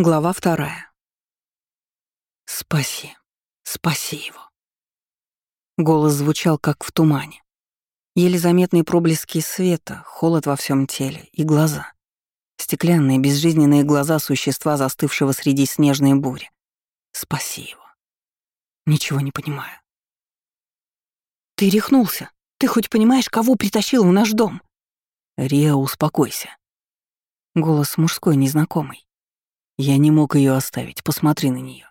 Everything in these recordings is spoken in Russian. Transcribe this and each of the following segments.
Глава 2. «Спаси, спаси его». Голос звучал, как в тумане. Еле заметные проблески света, холод во всем теле и глаза. Стеклянные, безжизненные глаза существа, застывшего среди снежной бури. Спаси его. Ничего не понимаю. «Ты рехнулся? Ты хоть понимаешь, кого притащил в наш дом?» «Риа, успокойся». Голос мужской, незнакомый. Я не мог ее оставить, посмотри на нее.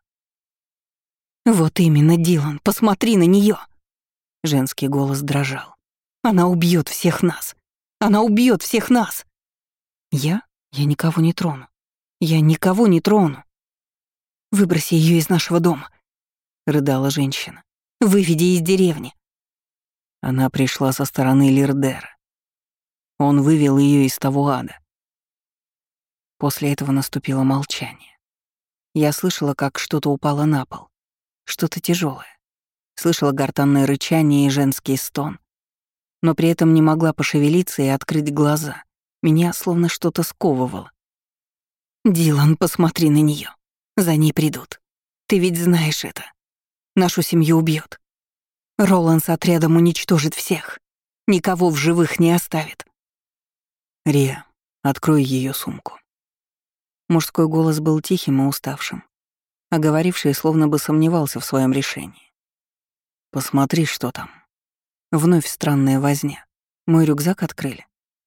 «Вот именно, Дилан, посмотри на нее. Женский голос дрожал. «Она убьет всех нас! Она убьет всех нас!» «Я? Я никого не трону. Я никого не трону!» «Выброси ее из нашего дома!» — рыдала женщина. «Выведи из деревни!» Она пришла со стороны Лирдера. Он вывел ее из того ада. После этого наступило молчание. Я слышала, как что-то упало на пол. Что-то тяжелое. Слышала гортанное рычание и женский стон. Но при этом не могла пошевелиться и открыть глаза. Меня словно что-то сковывало. «Дилан, посмотри на нее. За ней придут. Ты ведь знаешь это. Нашу семью убьет. Ролан с отрядом уничтожит всех. Никого в живых не оставит». Риа, открой ее сумку. Мужской голос был тихим и уставшим, а говоривший словно бы сомневался в своем решении. Посмотри, что там. Вновь странная возня. Мой рюкзак открыли.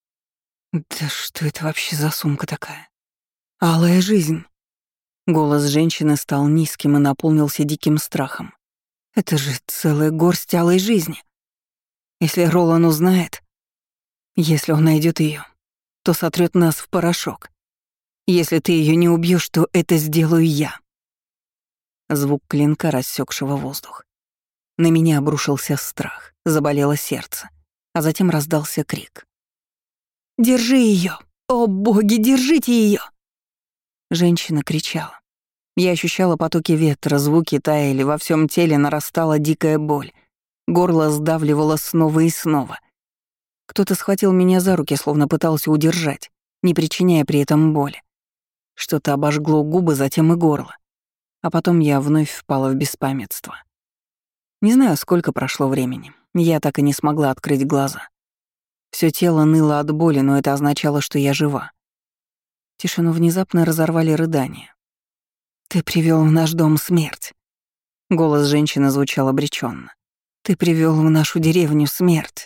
«Да что это вообще за сумка такая? Алая жизнь!» Голос женщины стал низким и наполнился диким страхом. «Это же целая горсть алой жизни. Если Ролан узнает, если он найдет ее, то сотрет нас в порошок. Если ты ее не убьешь, то это сделаю я». Звук клинка, рассекшего воздух. На меня обрушился страх, заболело сердце, а затем раздался крик. «Держи ее! О, боги, держите ее!» Женщина кричала. Я ощущала потоки ветра, звуки таяли, во всем теле нарастала дикая боль. Горло сдавливало снова и снова. Кто-то схватил меня за руки, словно пытался удержать, не причиняя при этом боли. Что-то обожгло губы, затем и горло. А потом я вновь впала в беспамятство. Не знаю, сколько прошло времени. Я так и не смогла открыть глаза. Всё тело ныло от боли, но это означало, что я жива. Тишину внезапно разорвали рыдания. «Ты привёл в наш дом смерть». Голос женщины звучал обречённо. «Ты привёл в нашу деревню смерть».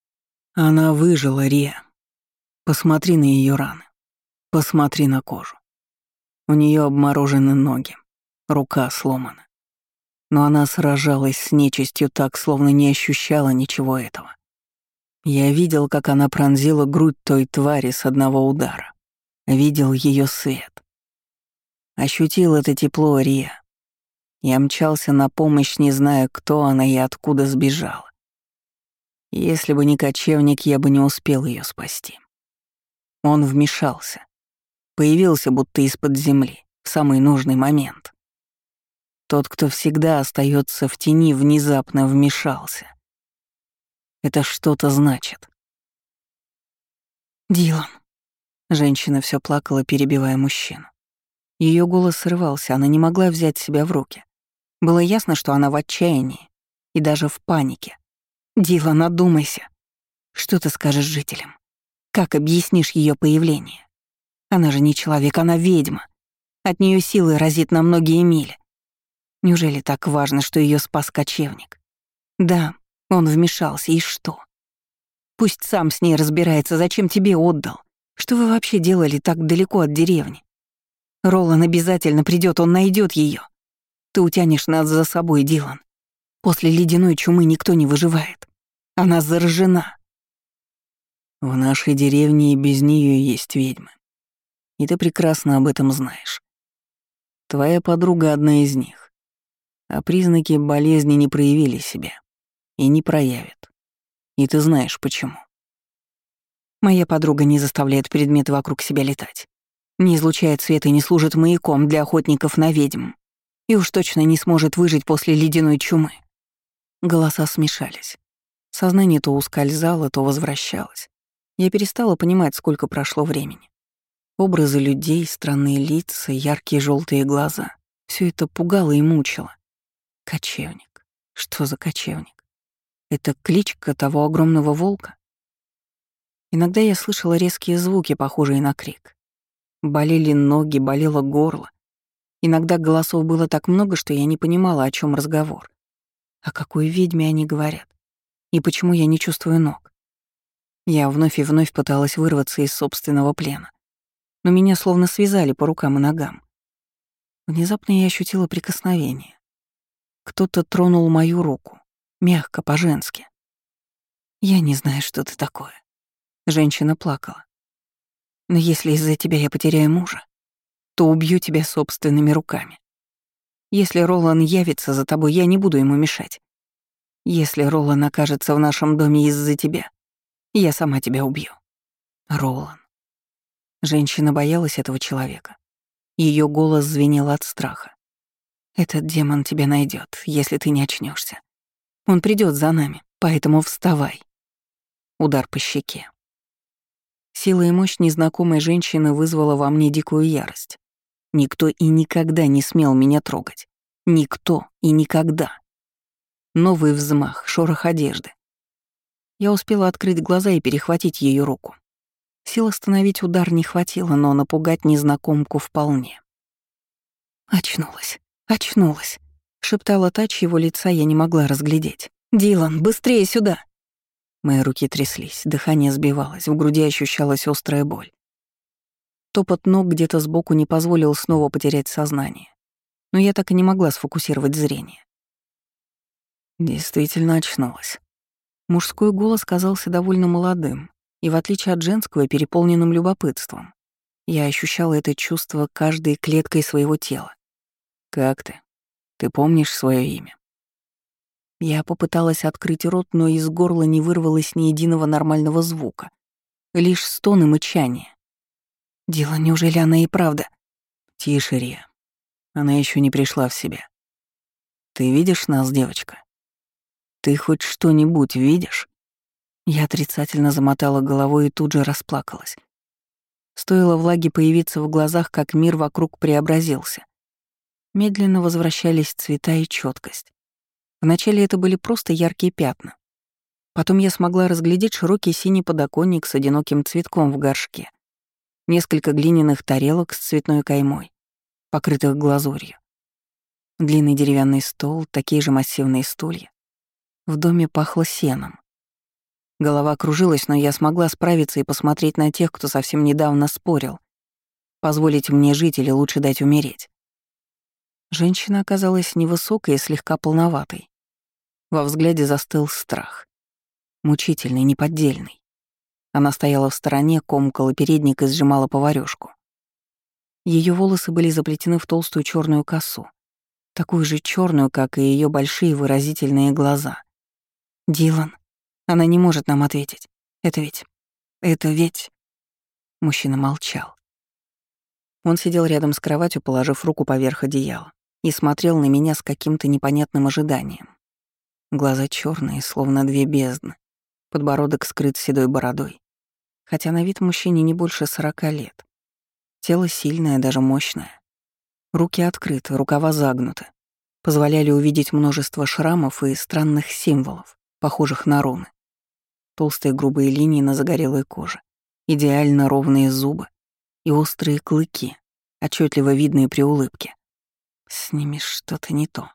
Она выжила, Риа. Посмотри на ее раны. Посмотри на кожу. У нее обморожены ноги, рука сломана. Но она сражалась с нечистью так, словно не ощущала ничего этого. Я видел, как она пронзила грудь той твари с одного удара. Видел ее свет. Ощутил это тепло, Риа. Я мчался на помощь, не зная, кто она и откуда сбежала. Если бы не кочевник, я бы не успел ее спасти. Он вмешался. Появился будто из-под земли, в самый нужный момент. Тот, кто всегда остается в тени, внезапно вмешался. Это что-то значит. «Дилан». Женщина все плакала, перебивая мужчину. Ее голос срывался, она не могла взять себя в руки. Было ясно, что она в отчаянии и даже в панике. «Дилан, одумайся. Что ты скажешь жителям? Как объяснишь ее появление? Она же не человек, она ведьма. От нее силой разит на многие мили. Неужели так важно, что ее спас кочевник? Да, он вмешался, и что? Пусть сам с ней разбирается, зачем тебе отдал. Что вы вообще делали так далеко от деревни? Ролан обязательно придет, он найдет ее. Ты утянешь нас за собой, Дилан. После ледяной чумы никто не выживает. Она заражена. В нашей деревне и без нее есть ведьмы. И ты прекрасно об этом знаешь. Твоя подруга одна из них. А признаки болезни не проявили себя. И не проявят. И ты знаешь, почему. Моя подруга не заставляет предметы вокруг себя летать. Не излучает свет и не служит маяком для охотников на ведьм. И уж точно не сможет выжить после ледяной чумы. Голоса смешались. Сознание то ускользало, то возвращалось. Я перестала понимать, сколько прошло времени. Образы людей, странные лица, яркие желтые глаза — все это пугало и мучило. Кочевник. Что за кочевник? Это кличка того огромного волка? Иногда я слышала резкие звуки, похожие на крик. Болели ноги, болело горло. Иногда голосов было так много, что я не понимала, о чем разговор. О какой ведьме они говорят? И почему я не чувствую ног? Я вновь и вновь пыталась вырваться из собственного плена. Но меня словно связали по рукам и ногам. Внезапно я ощутила прикосновение. Кто-то тронул мою руку. Мягко, по-женски. «Я не знаю, что ты такое». Женщина плакала. «Но если из-за тебя я потеряю мужа, то убью тебя собственными руками. Если Ролан явится за тобой, я не буду ему мешать. Если Ролан окажется в нашем доме из-за тебя, я сама тебя убью». Ролан. Женщина боялась этого человека. Ее голос звенел от страха. «Этот демон тебя найдет, если ты не очнешься. Он придет за нами, поэтому вставай». Удар по щеке. Сила и мощь незнакомой женщины вызвала во мне дикую ярость. Никто и никогда не смел меня трогать. Никто и никогда. Новый взмах, шорох одежды. Я успела открыть глаза и перехватить ее руку. Сил остановить удар не хватило, но напугать незнакомку вполне. «Очнулась, очнулась», — шептала та, чьего лица я не могла разглядеть. «Дилан, быстрее сюда!» Мои руки тряслись, дыхание сбивалось, в груди ощущалась острая боль. Топот ног где-то сбоку не позволил снова потерять сознание, но я так и не могла сфокусировать зрение. Действительно очнулась. Мужской голос казался довольно молодым и, в отличие от женского, переполненным любопытством. Я ощущала это чувство каждой клеткой своего тела. «Как ты? Ты помнишь свое имя?» Я попыталась открыть рот, но из горла не вырвалось ни единого нормального звука. Лишь стон и мычание. «Дело, неужели она и правда?» «Тише, Рия. Она еще не пришла в себя. Ты видишь нас, девочка? Ты хоть что-нибудь видишь?» Я отрицательно замотала головой и тут же расплакалась. Стоило влаге появиться в глазах, как мир вокруг преобразился. Медленно возвращались цвета и четкость. Вначале это были просто яркие пятна. Потом я смогла разглядеть широкий синий подоконник с одиноким цветком в горшке, несколько глиняных тарелок с цветной каймой, покрытых глазурью, длинный деревянный стол, такие же массивные стулья. В доме пахло сеном. Голова кружилась, но я смогла справиться и посмотреть на тех, кто совсем недавно спорил, позволить мне жить или лучше дать умереть. Женщина оказалась невысокой и слегка полноватой. Во взгляде застыл страх. Мучительный, неподдельный. Она стояла в стороне, комкала передник и сжимала поварёшку. Ее волосы были заплетены в толстую черную косу, такую же черную, как и ее большие выразительные глаза. «Дилан, она не может нам ответить. Это ведь...» Мужчина молчал. Он сидел рядом с кроватью, положив руку поверх одеяла, и смотрел на меня с каким-то непонятным ожиданием. Глаза черные, словно две бездны. Подбородок скрыт седой бородой. Хотя на вид мужчине не больше 40 лет. Тело сильное, даже мощное. Руки открыты, рукава загнуты. Позволяли увидеть множество шрамов и странных символов, похожих на руны. Толстые грубые линии на загорелой коже, идеально ровные зубы и острые клыки, отчетливо видные при улыбке. С ними что-то не то.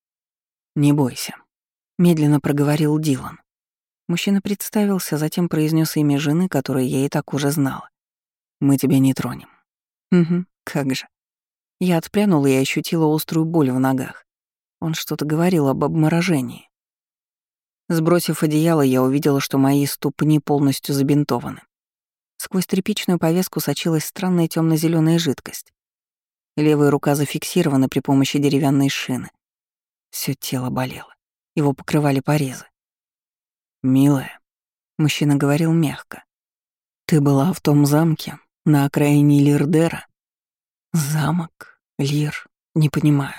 «Не бойся», — медленно проговорил Дилан. Мужчина представился, затем произнес имя жены, которое я и так уже знала. «Мы тебя не тронем». «Угу, как же». Я отпрянула и ощутила острую боль в ногах. Он что-то говорил об обморожении. Сбросив одеяло, я увидела, что мои ступни полностью забинтованы. Сквозь тряпичную повязку сочилась странная темно-зеленая жидкость. Левая рука зафиксирована при помощи деревянной шины. Всё тело болело. Его покрывали порезы. «Милая», — мужчина говорил мягко, — «ты была в том замке, на окраине Лирдера?» «Замок? Лир? Не понимаю».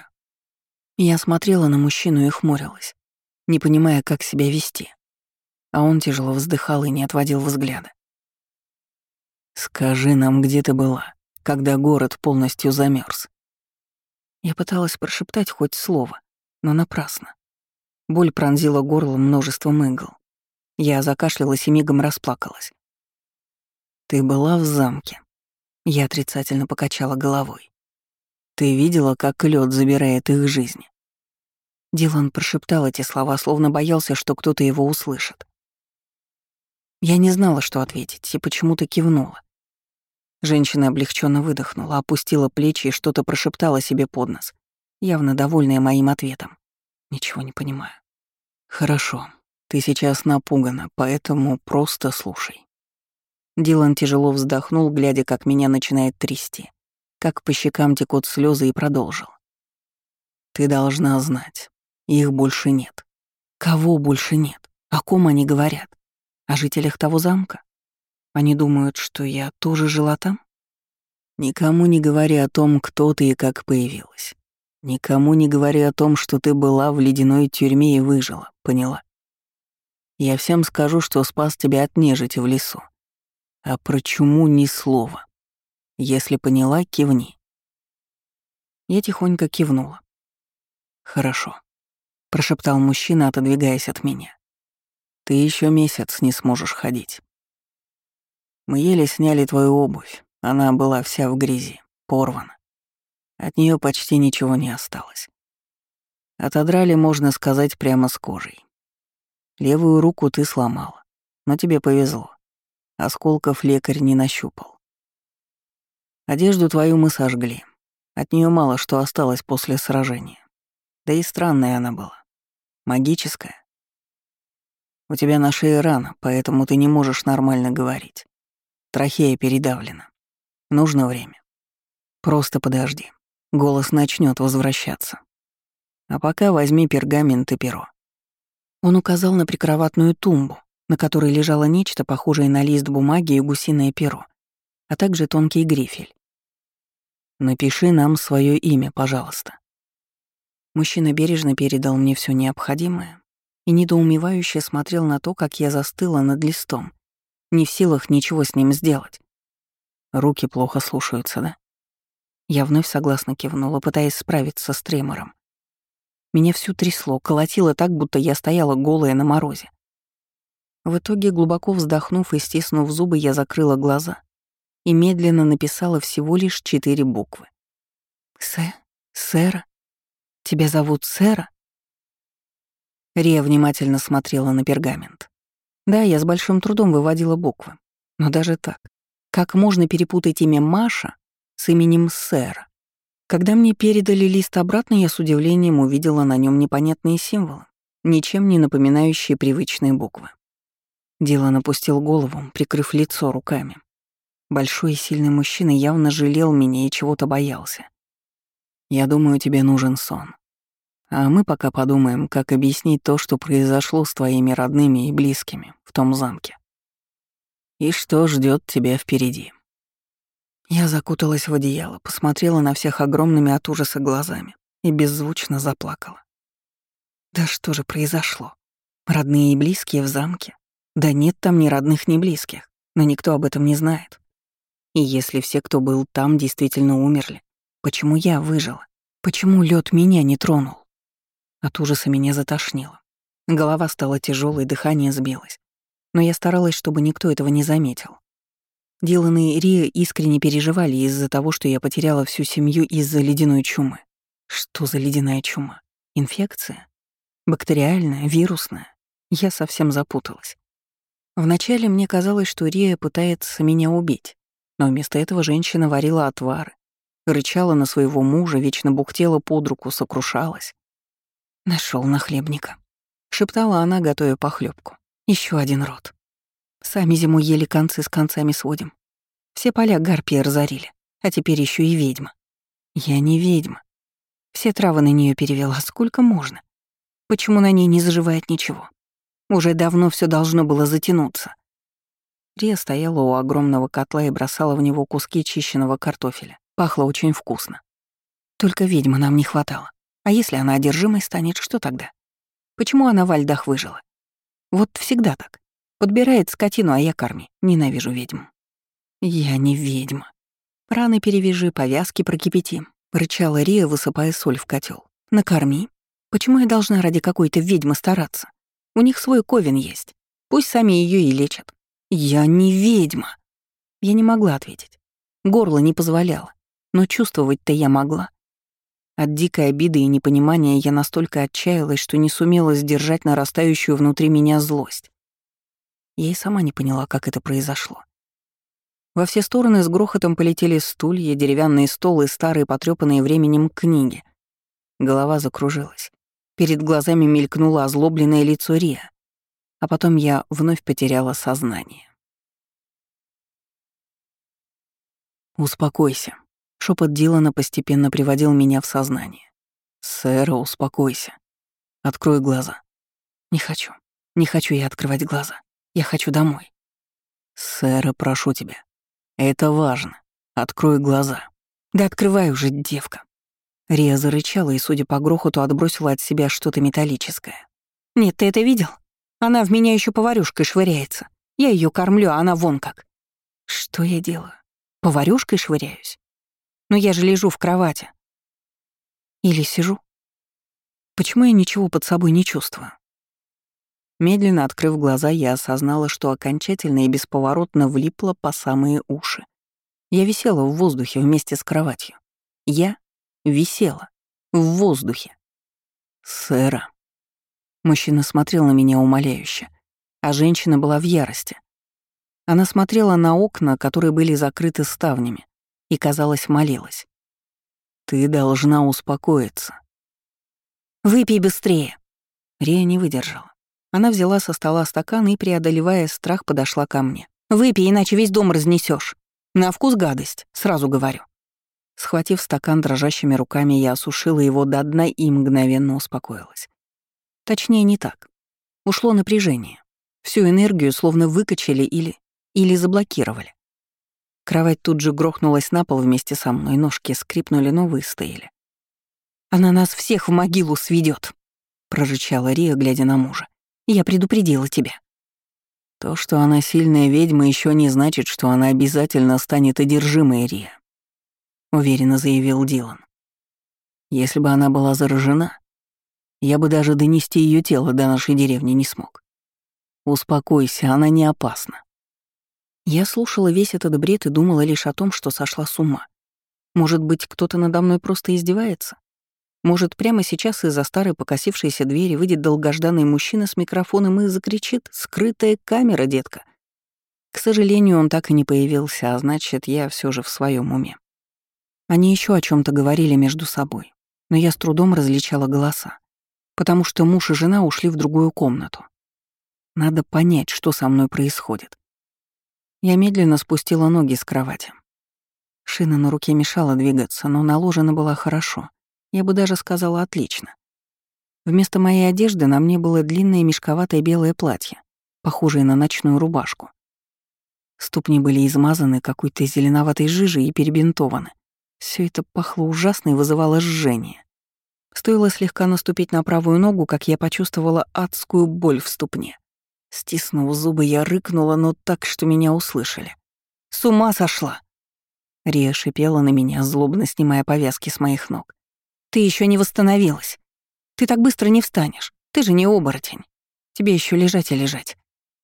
Я смотрела на мужчину и хмурилась, не понимая, как себя вести. А он тяжело вздыхал и не отводил взгляда. «Скажи нам, где ты была?» когда город полностью замерз. Я пыталась прошептать хоть слово, но напрасно. Боль пронзила горло множеством игл. Я закашлялась и мигом расплакалась. Ты была в замке. Я отрицательно покачала головой. Ты видела, как лед забирает их жизни. Дилан прошептал эти слова, словно боялся, что кто-то его услышит. Я не знала, что ответить, и почему-то кивнула. Женщина облегченно выдохнула, опустила плечи и что-то прошептала себе под нос, явно довольная моим ответом. Ничего не понимаю. Хорошо, ты сейчас напугана, поэтому просто слушай. Дилан тяжело вздохнул, глядя, как меня начинает трясти, как по щекам текут слезы, и продолжил. Ты должна знать, их больше нет. Кого больше нет? О ком они говорят? О жителях того замка? Они думают, что я тоже жила там? Никому не говори о том, кто ты и как появилась. Никому не говори о том, что ты была в ледяной тюрьме и выжила, поняла? Я всем скажу, что спас тебя от нежити в лесу. А про чуму ни слова. Если поняла, кивни. Я тихонько кивнула. Хорошо, прошептал мужчина, отодвигаясь от меня. Ты еще месяц не сможешь ходить. Мы еле сняли твою обувь. Она была вся в грязи, порвана. От нее почти ничего не осталось. Отодрали, можно сказать, прямо с кожей. Левую руку ты сломала, но тебе повезло. Осколков лекарь не нащупал. Одежду твою мы сожгли. От нее мало что осталось после сражения. Да и странная она была. Магическая. У тебя на шее рана, поэтому ты не можешь нормально говорить. Трахея передавлена. Нужно время. Просто подожди. Голос начнет возвращаться. А пока возьми пергамент и перо. Он указал на прикроватную тумбу, на которой лежало нечто похожее на лист бумаги и гусиное перо, а также тонкий грифель. Напиши нам свое имя, пожалуйста. Мужчина бережно передал мне все необходимое и недоумевающе смотрел на то, как я застыла над листом, не в силах ничего с ним сделать. Руки плохо слушаются, да? Я вновь согласно кивнула, пытаясь справиться с тремором. Меня всю трясло, колотило так, будто я стояла голая на морозе. В итоге, глубоко вздохнув и стиснув зубы, я закрыла глаза и медленно написала всего лишь 4 буквы. Сэра? Тебя зовут Сэра?» Рия внимательно смотрела на пергамент. Да, я с большим трудом выводила буквы. Но даже так, как можно перепутать имя Маша с именем Сэра? Когда мне передали лист обратно, я с удивлением увидела на нем непонятные символы, ничем не напоминающие привычные буквы. Дилан опустил голову, прикрыв лицо руками. Большой и сильный мужчина явно жалел меня и чего-то боялся. Я думаю, тебе нужен сон. А мы пока подумаем, как объяснить то, что произошло с твоими родными и близкими в том замке. И что ждет тебя впереди. Я закуталась в одеяло, посмотрела на всех огромными от ужаса глазами и беззвучно заплакала. Да что же произошло? Родные и близкие в замке? Да нет там ни родных, ни близких, но никто об этом не знает. И если все, кто был там, действительно умерли, почему я выжила? Почему лед меня не тронул? От ужаса меня затошнило. Голова стала тяжелой, дыхание сбилось. Но я старалась, чтобы никто этого не заметил. Дилан и Рия искренне переживали из-за того, что я потеряла всю семью из-за ледяной чумы. Что за ледяная чума? Инфекция? Бактериальная? Вирусная? Я совсем запуталась. Вначале мне казалось, что Рия пытается меня убить, но вместо этого женщина варила отвары, рычала на своего мужа, вечно бухтела под руку, сокрушалась. Нашел нахлебника», — шептала она, готовя похлебку. Еще один род. Сами зимой еле концы с концами сводим. Все поля гарпии разорили, а теперь еще и ведьма. Я не ведьма. Все травы на нее перевела, сколько можно. Почему на ней не заживает ничего? Уже давно все должно было затянуться. Рия стояла у огромного котла и бросала в него куски чищенного картофеля. Пахло очень вкусно. Только ведьмы нам не хватало. А если она одержимой станет, что тогда? Почему она во льдах выжила? Вот всегда так. Подбирает скотину, а я корми. Ненавижу ведьм. Я не ведьма. Раны перевяжи, повязки прокипяти», — рычала Рия, высыпая соль в котел. «Накорми. Почему я должна ради какой-то ведьмы стараться? У них свой ковен есть. Пусть сами ее и лечат». «Я не ведьма». Я не могла ответить. Горло не позволяло. Но чувствовать-то я могла. От дикой обиды и непонимания я настолько отчаялась, что не сумела сдержать нарастающую внутри меня злость. Я и сама не поняла, как это произошло. Во все стороны с грохотом полетели стулья, деревянный стол и старые потрёпанные временем книги. Голова закружилась. Перед глазами мелькнуло озлобленное лицо Риа. А потом я вновь потеряла сознание. «Успокойся». Шепот Дилана постепенно приводил меня в сознание. «Сэра, успокойся. Открой глаза». «Не хочу. Не хочу я открывать глаза. Я хочу домой». «Сэра, прошу тебя. Это важно. Открой глаза». «Да открывай уже, девка». Рия зарычала и, судя по грохоту, отбросила от себя что-то металлическое. «Нет, ты это видел? Она в меня еще поварюшкой швыряется. Я ее кормлю, а она вон как». «Что я делаю? Поварюшкой швыряюсь? Но я же лежу в кровати. Или сижу. Почему я ничего под собой не чувствую?» Медленно открыв глаза, я осознала, что окончательно и бесповоротно влипла по самые уши. Я висела в воздухе вместе с кроватью. Я висела в воздухе. «Сэра». Мужчина смотрел на меня умоляюще, а женщина была в ярости. Она смотрела на окна, которые были закрыты ставнями, и, казалось, молилась. «Ты должна успокоиться». «Выпей быстрее!» Рия не выдержала. Она взяла со стола стакан и, преодолевая страх, подошла ко мне. «Выпей, иначе весь дом разнесешь. На вкус гадость, сразу говорю». Схватив стакан дрожащими руками, я осушила его до дна и мгновенно успокоилась. Точнее, не так. Ушло напряжение. Всю энергию словно выкачали или заблокировали. Кровать тут же грохнулась на пол вместе со мной, ножки скрипнули, но выстояли. «Она нас всех в могилу сведет, прорычала Рия, глядя на мужа. «Я предупредила тебя». То, что она сильная ведьма, еще не значит, что она обязательно станет одержимой, Рия, уверенно заявил Дилан. Если бы она была заражена, я бы даже донести ее тело до нашей деревни не смог. Успокойся, она не опасна. Я слушала весь этот бред и думала лишь о том, что сошла с ума. Может быть, кто-то надо мной просто издевается? Может, прямо сейчас из-за старой покосившейся двери выйдет долгожданный мужчина с микрофоном и закричит: «Скрытая камера, детка!» К сожалению, он так и не появился, а значит, я все же в своем уме. Они еще о чем то говорили между собой, но я с трудом различала голоса, потому что муж и жена ушли в другую комнату. Надо понять, что со мной происходит. Я медленно спустила ноги с кровати. Шина на руке мешала двигаться, но наложена была хорошо. Я бы даже сказала отлично. Вместо моей одежды на мне было длинное мешковатое белое платье, похожее на ночную рубашку. Ступни были измазаны какой-то зеленоватой жижей и перебинтованы. Все это пахло ужасно и вызывало жжение. Стоило слегка наступить на правую ногу, как я почувствовала адскую боль в ступне. Стиснув зубы, я рыкнула, но так, что меня услышали. «С ума сошла!» Рия шипела на меня, злобно снимая повязки с моих ног. «Ты еще не восстановилась. Ты так быстро не встанешь. Ты же не оборотень. Тебе еще лежать и лежать».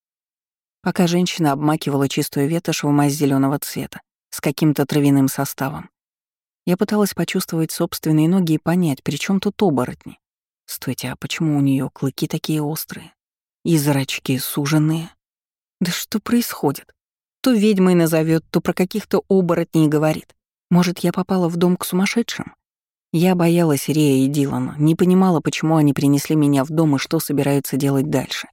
Пока женщина обмакивала чистую ветошь в мазь зеленого цвета с каким-то травяным составом, я пыталась почувствовать собственные ноги и понять, при чем тут оборотни. Стойте, а почему у нее клыки такие острые? И зрачки суженные? Да что происходит? То ведьмой назовет, то про каких-то оборотней говорит. Может, я попала в дом к сумасшедшим? Я боялась Рея и Дилана, не понимала, почему они принесли меня в дом и что собираются делать дальше.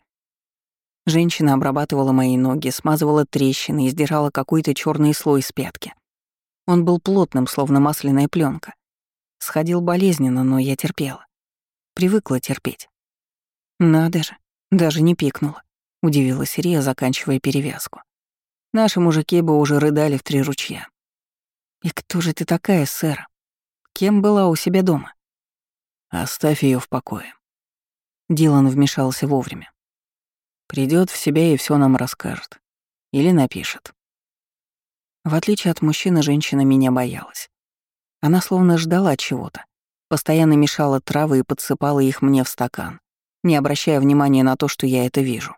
Женщина обрабатывала мои ноги, смазывала трещины и сдирала какой-то черный слой с пятки. Он был плотным, словно масляная пленка. Сходил болезненно, но я терпела. Привыкла терпеть. Надо же, даже не пикнула, удивилась Рия, заканчивая перевязку. Наши мужики бы уже рыдали в 3 ручья. «И кто же ты такая, сэра? Кем была у себя дома?» Оставь ее в покое. Дилан вмешался вовремя. Придет в себя и все нам расскажет. Или напишет. В отличие от мужчины, женщина меня боялась. Она словно ждала чего-то, постоянно мешала травы и подсыпала их мне в стакан, не обращая внимания на то, что я это вижу.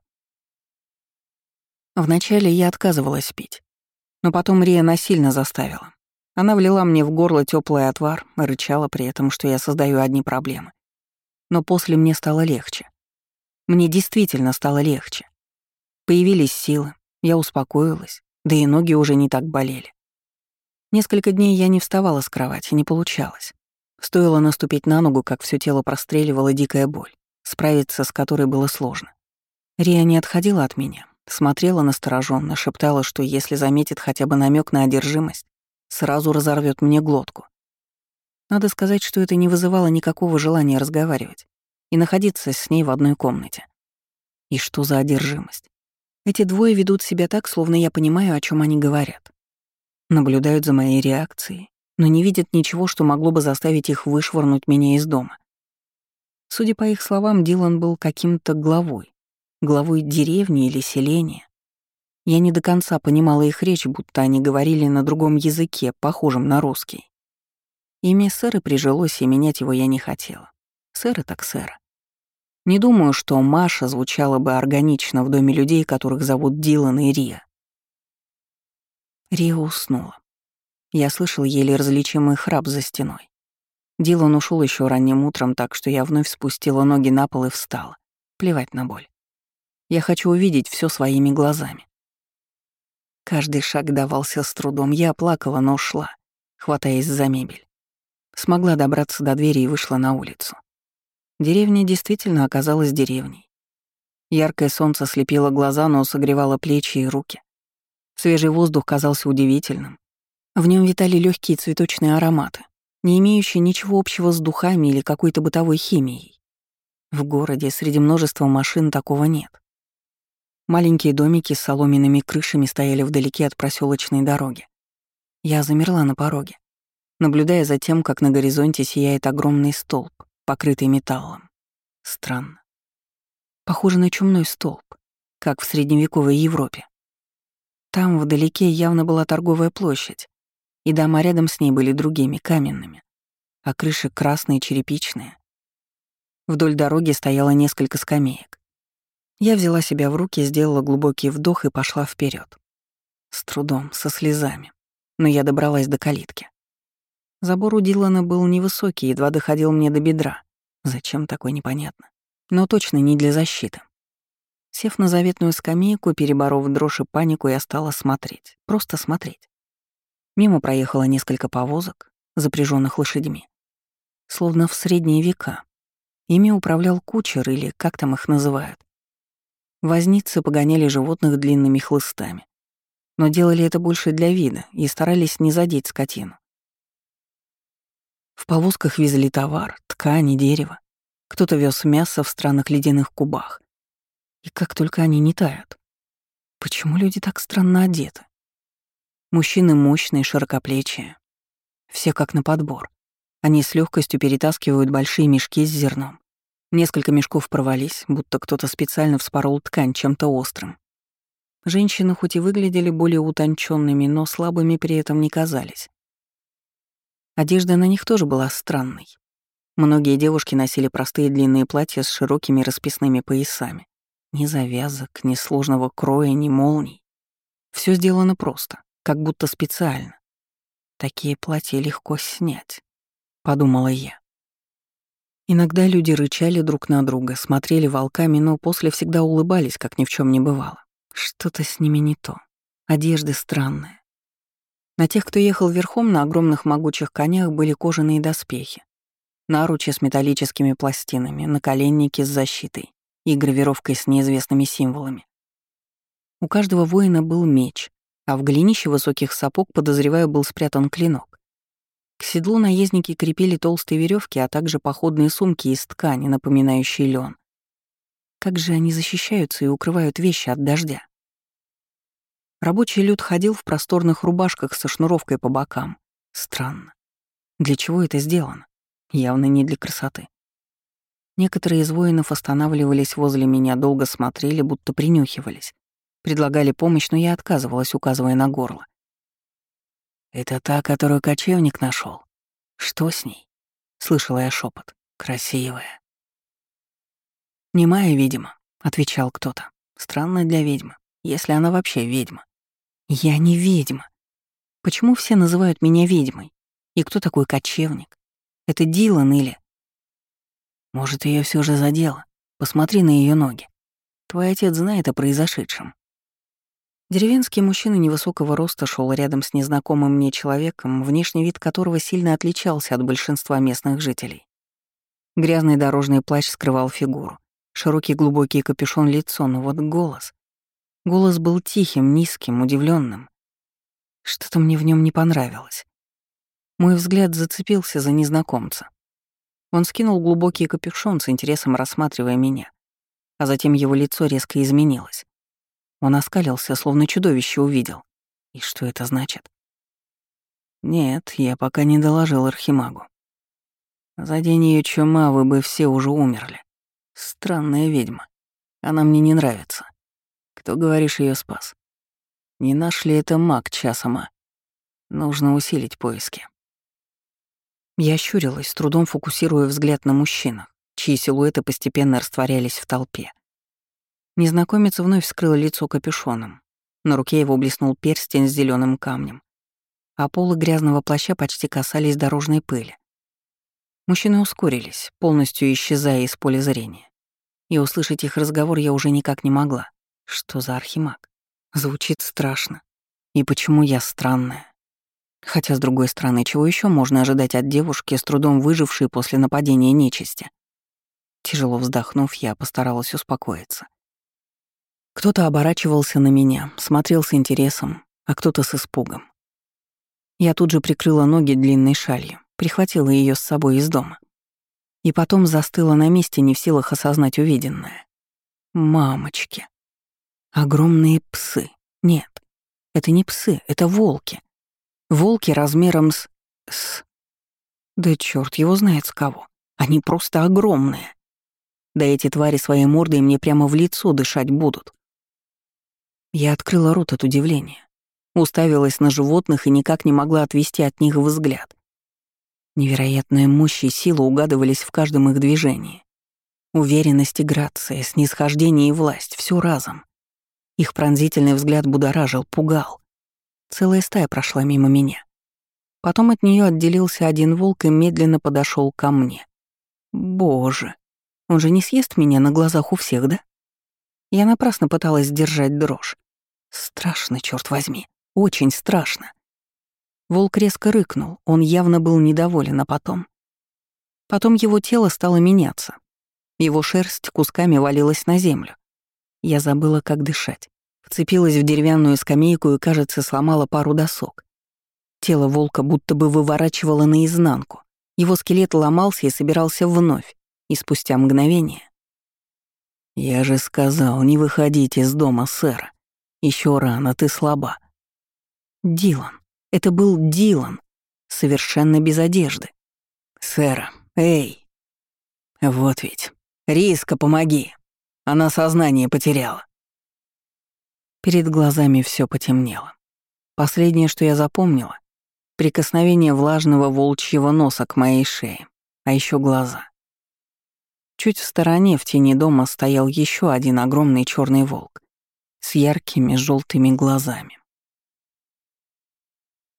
Вначале я отказывалась пить, но потом Рия насильно заставила. Она влила мне в горло теплый отвар, рычала при этом, что я создаю одни проблемы. Но после мне стало легче. Мне действительно стало легче. Появились силы, я успокоилась, да и ноги уже не так болели. Несколько дней я не вставала с кровати, не получалось. Стоило наступить на ногу, как все тело простреливала дикая боль, справиться с которой было сложно. Рия не отходила от меня, смотрела настороженно, шептала, что если заметит хотя бы намек на одержимость, сразу разорвет мне глотку. Надо сказать, что это не вызывало никакого желания разговаривать и находиться с ней в одной комнате. И что за одержимость? Эти двое ведут себя так, словно я понимаю, о чем они говорят. Наблюдают за моей реакцией, но не видят ничего, что могло бы заставить их вышвырнуть меня из дома. Судя по их словам, Дилан был каким-то главой деревни или селения. Я не до конца понимала их речь, будто они говорили на другом языке, похожем на русский. Имя сэра прижилось, и менять его я не хотела. Сэра так сэра. Не думаю, что Маша звучала бы органично в доме людей, которых зовут Дилан и Рия. Рия уснула. Я слышал еле различимый храп за стеной. Дилан ушел еще ранним утром, так что я вновь спустила ноги на пол и встала. Плевать на боль. Я хочу увидеть все своими глазами. Каждый шаг давался с трудом. Я плакала, но шла, хватаясь за мебель. Смогла добраться до двери и вышла на улицу. Деревня действительно оказалась деревней. Яркое солнце слепило глаза, но согревало плечи и руки. Свежий воздух казался удивительным. В нем витали легкие цветочные ароматы, не имеющие ничего общего с духами или какой-то бытовой химией. В городе среди множества машин такого нет. Маленькие домики с соломенными крышами стояли вдалеке от проселочной дороги. Я замерла на пороге, наблюдая за тем, как на горизонте сияет огромный столб, покрытый металлом. Странно. Похоже на чумной столб, как в средневековой Европе. Там вдалеке явно была торговая площадь, и дома рядом с ней были другими, каменными, а крыши красные, черепичные. Вдоль дороги стояло несколько скамеек. Я взяла себя в руки, сделала глубокий вдох и пошла вперед. С трудом, со слезами. Но я добралась до калитки. Забор у Дилана был невысокий, едва доходил мне до бедра. Зачем такое, непонятно. Но точно не для защиты. Сев на заветную скамейку, переборов дрожь и панику, я стала смотреть. Просто смотреть. Мимо проехало несколько повозок, запряженных лошадьми. Словно в средние века. Ими управлял кучер или как там их называют. Возницы погоняли животных длинными хлыстами. Но делали это больше для вида и старались не задеть скотину. В повозках везли товар, ткани, дерево. Кто-то вез мясо в странных ледяных кубах. И как только они не тают. Почему люди так странно одеты? Мужчины мощные, широкоплечие. Все как на подбор. Они с легкостью перетаскивают большие мешки с зерном. Несколько мешков порвались, будто кто-то специально вспорол ткань чем-то острым. Женщины хоть и выглядели более утонченными, но слабыми при этом не казались. Одежда на них тоже была странной. Многие девушки носили простые длинные платья с широкими расписными поясами. Ни завязок, ни сложного кроя, ни молний. Все сделано просто, как будто специально. Такие платья легко снять, подумала я. Иногда люди рычали друг на друга, смотрели волками, но после всегда улыбались, как ни в чем не бывало. Что-то с ними не то. Одежды странные. На тех, кто ехал верхом на огромных могучих конях, были кожаные доспехи, наручи с металлическими пластинами, наколенники с защитой и гравировкой с неизвестными символами. У каждого воина был меч, а в голенище высоких сапог, подозреваю, был спрятан клинок. К седлу наездники крепили толстые веревки, а также походные сумки из ткани, напоминающие лен. Как же они защищаются и укрывают вещи от дождя? Рабочий люд ходил в просторных рубашках со шнуровкой по бокам. Странно. Для чего это сделано? Явно не для красоты. Некоторые из воинов останавливались возле меня, долго смотрели, будто принюхивались. Предлагали помощь, но я отказывалась, указывая на горло. Это та, которую кочевник нашел. Что с ней? Слышала я шепот. Красивая. Немая, видимо, отвечал кто-то. Странно для ведьмы, если она вообще ведьма. Я не ведьма. Почему все называют меня ведьмой? И кто такой кочевник? Это Дилан или... Может, ее все же задело? Посмотри на ее ноги. Твой отец знает о произошедшем. Деревенский мужчина невысокого роста шел рядом с незнакомым мне человеком, внешний вид которого сильно отличался от большинства местных жителей. Грязный дорожный плащ скрывал фигуру, широкий глубокий капюшон лицо, но вот голос... Голос был тихим, низким, удивленным. Что-то мне в нем не понравилось. Мой взгляд зацепился за незнакомца. Он скинул глубокий капюшон с интересом, рассматривая меня, а затем его лицо резко изменилось. Он оскалился, словно чудовище увидел. И что это значит? Нет, я пока не доложил архимагу. За день её чума вы бы все уже умерли. Странная ведьма. Она мне не нравится. Кто, говоришь, ее спас? Не наш ли это маг часома? Нужно усилить поиски. Я щурилась, с трудом фокусируя взгляд на мужчинах, чьи силуэты постепенно растворялись в толпе. Незнакомец вновь скрыл лицо капюшоном. На руке его блеснул перстень с зеленым камнем, а полы грязного плаща почти касались дорожной пыли. Мужчины ускорились, полностью исчезая из поля зрения. И услышать их разговор я уже никак не могла. Что за архимаг? Звучит страшно. И почему я странная? Хотя, с другой стороны, чего еще можно ожидать от девушки, с трудом выжившей после нападения нечисти? Тяжело вздохнув, я постаралась успокоиться. Кто-то оборачивался на меня, смотрел с интересом, а кто-то с испугом. Я тут же прикрыла ноги длинной шалью, прихватила ее с собой из дома. И потом застыла на месте, не в силах осознать увиденное. Мамочки. Огромные псы. Нет, это не псы, это волки. Волки размером с... Да чёрт его знает с кого. Они просто огромные. Да эти твари своей мордой мне прямо в лицо дышать будут. Я открыла рот от удивления. Уставилась на животных и никак не могла отвести от них взгляд. Невероятная мощь и сила угадывались в каждом их движении. Уверенность и грация, снисхождение и власть — всё разом. Их пронзительный взгляд будоражил, пугал. Целая стая прошла мимо меня. Потом от нее отделился один волк и медленно подошел ко мне. Боже, он же не съест меня на глазах у всех, да? Я напрасно пыталась сдержать дрожь. Страшно, черт возьми, очень страшно. Волк резко рыкнул, он явно был недоволен, а потом... Потом его тело стало меняться. Его шерсть кусками валилась на землю. Я забыла, как дышать. Вцепилась в деревянную скамейку и, кажется, сломала пару досок. Тело волка будто бы выворачивало наизнанку. Его скелет ломался и собирался вновь, и спустя мгновение... «Я же сказал, не выходите из дома, сэр. Еще рано, ты слаба». Дилан. Это был Дилан. Совершенно без одежды. «Сэр, эй!» «Вот ведь. Риска, помоги. Она сознание потеряла». Перед глазами все потемнело. Последнее, что я запомнила — прикосновение влажного волчьего носа к моей шее, а еще глаза. Чуть в стороне, в тени дома, стоял еще один огромный черный волк с яркими желтыми глазами.